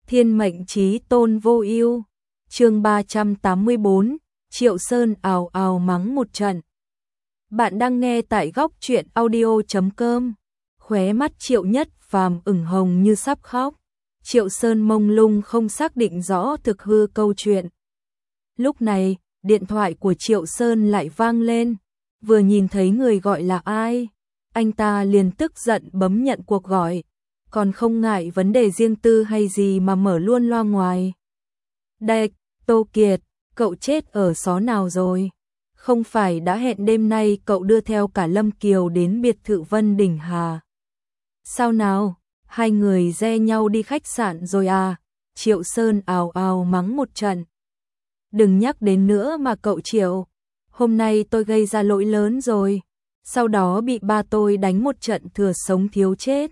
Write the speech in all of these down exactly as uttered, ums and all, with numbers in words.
Thiên mệnh chí tôn vô ưu. Chương ba trăm tám mươi bốn, Triệu Sơn ào ào mắng một trận. Bạn đang nghe tại góc truyện audio chấm com. Khóe mắt Triệu Nhất Phàm ửng hồng như sắp khóc. Triệu Sơn mông lung không xác định rõ thực hư câu chuyện. Lúc này, điện thoại của Triệu Sơn lại vang lên. Vừa nhìn thấy người gọi là ai, anh ta liền tức giận bấm nhận cuộc gọi. Còn không ngại vấn đề riêng tư hay gì mà mở luôn loa ngoài. Đây, Tô Kiệt, cậu chết ở xó nào rồi? Không phải đã hẹn đêm nay cậu đưa theo cả Lâm Kiều đến biệt thự Vân Đỉnh Hà? Sao nào, hai người re nhau đi khách sạn rồi à? Triệu Sơn ào ào mắng một trận. Đừng nhắc đến nữa mà cậu Triệu. Hôm nay tôi gây ra lỗi lớn rồi. Sau đó bị ba tôi đánh một trận thừa sống thiếu chết.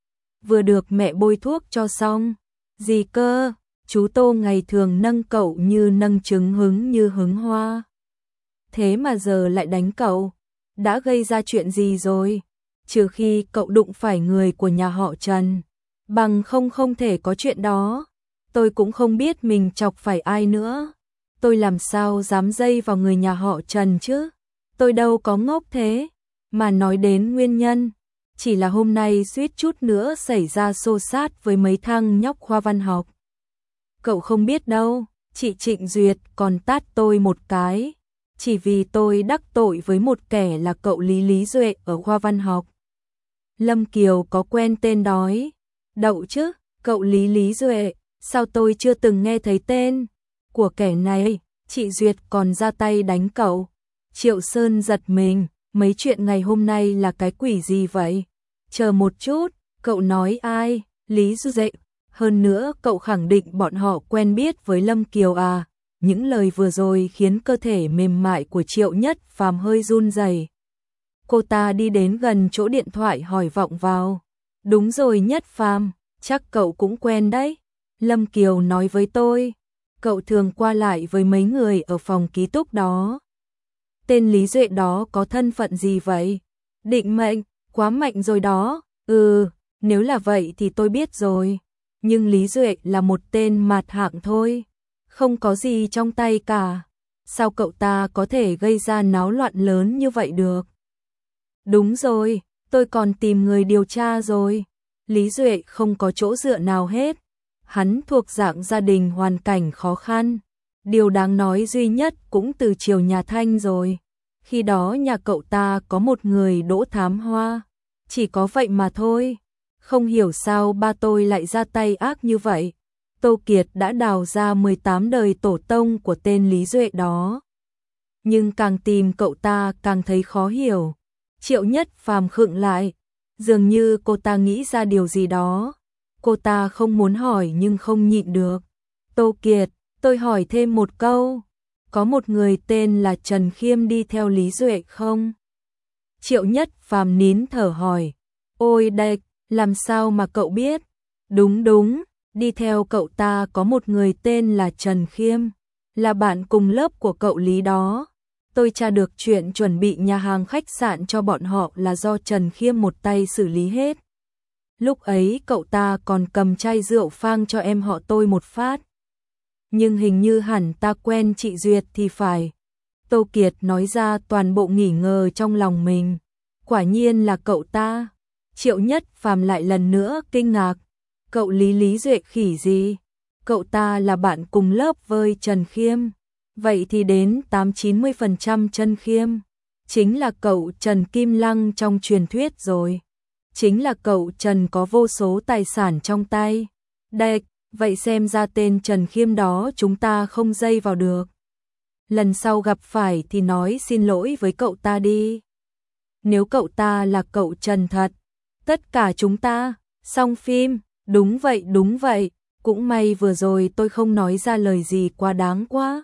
Vừa được mẹ bôi thuốc cho xong. Gì cơ, chú Tô ngày thường nâng cậu như nâng trứng hứng như hứng hoa. Thế mà giờ lại đánh cậu. Đã gây ra chuyện gì rồi? Trừ khi cậu đụng phải người của nhà họ Trần. Bằng không không thể có chuyện đó. Tôi cũng không biết mình chọc phải ai nữa. Tôi làm sao dám dây vào người nhà họ Trần chứ? Tôi đâu có ngốc thế. Mà nói đến nguyên nhân, chỉ là hôm nay suýt chút nữa xảy ra xô xát với mấy thằng nhóc khoa văn học. Cậu không biết đâu, chị Trịnh Duyệt còn tát tôi một cái, chỉ vì tôi đắc tội với một kẻ là cậu Lý Lý Duệ ở khoa văn học. Lâm Kiều có quen tên đói đậu chứ, cậu Lý Lý Duệ, sao tôi chưa từng nghe thấy tên của kẻ này, chị Duyệt còn ra tay đánh cậu. Triệu Sơn giật mình, mấy chuyện ngày hôm nay là cái quỷ gì vậy? Chờ một chút, cậu nói ai? Lý Duệ. Hơn nữa cậu khẳng định bọn họ quen biết với Lâm Kiều à? Những lời vừa rồi khiến cơ thể mềm mại của Triệu Nhất Phàm hơi run rẩy. Cô ta đi đến gần chỗ điện thoại hỏi vọng vào. Đúng rồi Nhất Phàm, chắc cậu cũng quen đấy. Lâm Kiều nói với tôi, cậu thường qua lại với mấy người ở phòng ký túc đó. Tên Lý Duệ đó có thân phận gì vậy? Định mệnh, quá mạnh rồi đó. Ừ, nếu là vậy thì tôi biết rồi. Nhưng Lý Duệ là một tên mạt hạng thôi. Không có gì trong tay cả. Sao cậu ta có thể gây ra náo loạn lớn như vậy được? Đúng rồi, tôi còn tìm người điều tra rồi. Lý Duệ không có chỗ dựa nào hết. Hắn thuộc dạng gia đình hoàn cảnh khó khăn. Điều đáng nói duy nhất cũng từ Triều nhà Thanh rồi. Khi đó nhà cậu ta có một người Đỗ Thám Hoa. Chỉ có vậy mà thôi. Không hiểu sao ba tôi lại ra tay ác như vậy. Tô Kiệt đã đào ra mười tám đời tổ tông của tên Lý Duệ đó. Nhưng càng tìm cậu ta càng thấy khó hiểu. Triệu Nhất Phàm khựng lại. Dường như cô ta nghĩ ra điều gì đó. Cô ta không muốn hỏi nhưng không nhịn được. Tô Kiệt, tôi hỏi thêm một câu. Có một người tên là Trần Khiêm đi theo Lý Duệ không? Triệu Nhất Phàm nín thở hỏi. Ôi đệch, làm sao mà cậu biết? Đúng đúng, đi theo cậu ta có một người tên là Trần Khiêm. Là bạn cùng lớp của cậu Lý đó. Tôi tra được chuyện chuẩn bị nhà hàng khách sạn cho bọn họ là do Trần Khiêm một tay xử lý hết. Lúc ấy cậu ta còn cầm chai rượu phang cho em họ tôi một phát. Nhưng hình như hẳn ta quen chị Duyệt thì phải. Tô Kiệt nói ra toàn bộ nghi ngờ trong lòng mình. Quả nhiên là cậu ta. Triệu Nhất Phàm lại lần nữa kinh ngạc. Cậu Lý Lý Duệ khỉ gì? Cậu ta là bạn cùng lớp với Trần Khiêm. Vậy thì đến tám chín mươi phần trăm Trần Khiêm. Chính là cậu Trần Kim Lăng trong truyền thuyết rồi. Chính là cậu Trần có vô số tài sản trong tay. Đây, vậy xem ra tên Trần Khiêm đó chúng ta không dây vào được. Lần sau gặp phải thì nói xin lỗi với cậu ta đi. Nếu cậu ta là cậu Trần thật, tất cả chúng ta, xong phim, đúng vậy đúng vậy, cũng may vừa rồi tôi không nói ra lời gì quá đáng quá.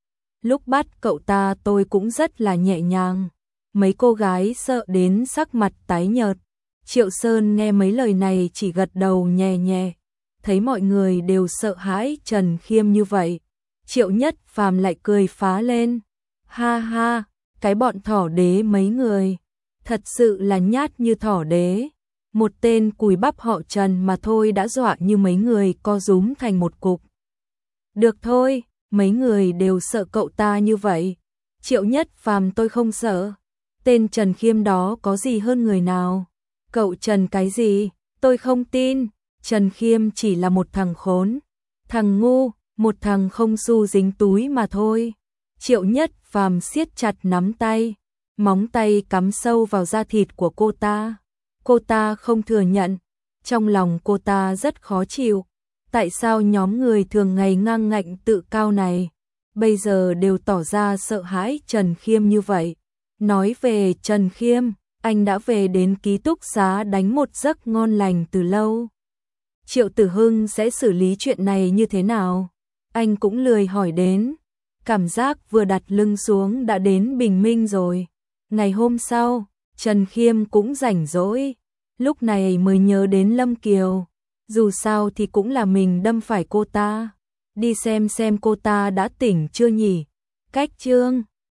Lúc bắt cậu ta tôi cũng rất là nhẹ nhàng, mấy cô gái sợ đến sắc mặt tái nhợt. Triệu Sơn nghe mấy lời này chỉ gật đầu nhẹ nhẹ, thấy mọi người đều sợ hãi Trần Khiêm như vậy. Triệu Nhất Phàm lại cười phá lên. Ha ha, cái bọn thỏ đế mấy người, thật sự là nhát như thỏ đế. Một tên cùi bắp họ Trần mà thôi đã dọa như mấy người co rúm thành một cục. Được thôi, mấy người đều sợ cậu ta như vậy. Triệu Nhất Phàm tôi không sợ. Tên Trần Khiêm đó có gì hơn người nào? Cậu Trần cái gì? Tôi không tin. Trần Khiêm chỉ là một thằng khốn, thằng ngu, một thằng không xu dính túi mà thôi. Triệu Nhất Phàm siết chặt nắm tay, móng tay cắm sâu vào da thịt của cô ta. Cô ta không thừa nhận, trong lòng cô ta rất khó chịu. Tại sao nhóm người thường ngày ngang ngạnh tự cao này, bây giờ đều tỏ ra sợ hãi Trần Khiêm như vậy? Nói về Trần Khiêm, anh đã về đến ký túc xá đánh một giấc ngon lành từ lâu. Triệu Tử Hưng sẽ xử lý chuyện này như thế nào? Anh cũng lười hỏi đến. Cảm giác vừa đặt lưng xuống đã đến bình minh rồi. Ngày hôm sau, Trần Khiêm cũng rảnh rỗi. Lúc này mới nhớ đến Lâm Kiều. Dù sao thì cũng là mình đâm phải cô ta. Đi xem xem cô ta đã tỉnh chưa nhỉ? Cách chương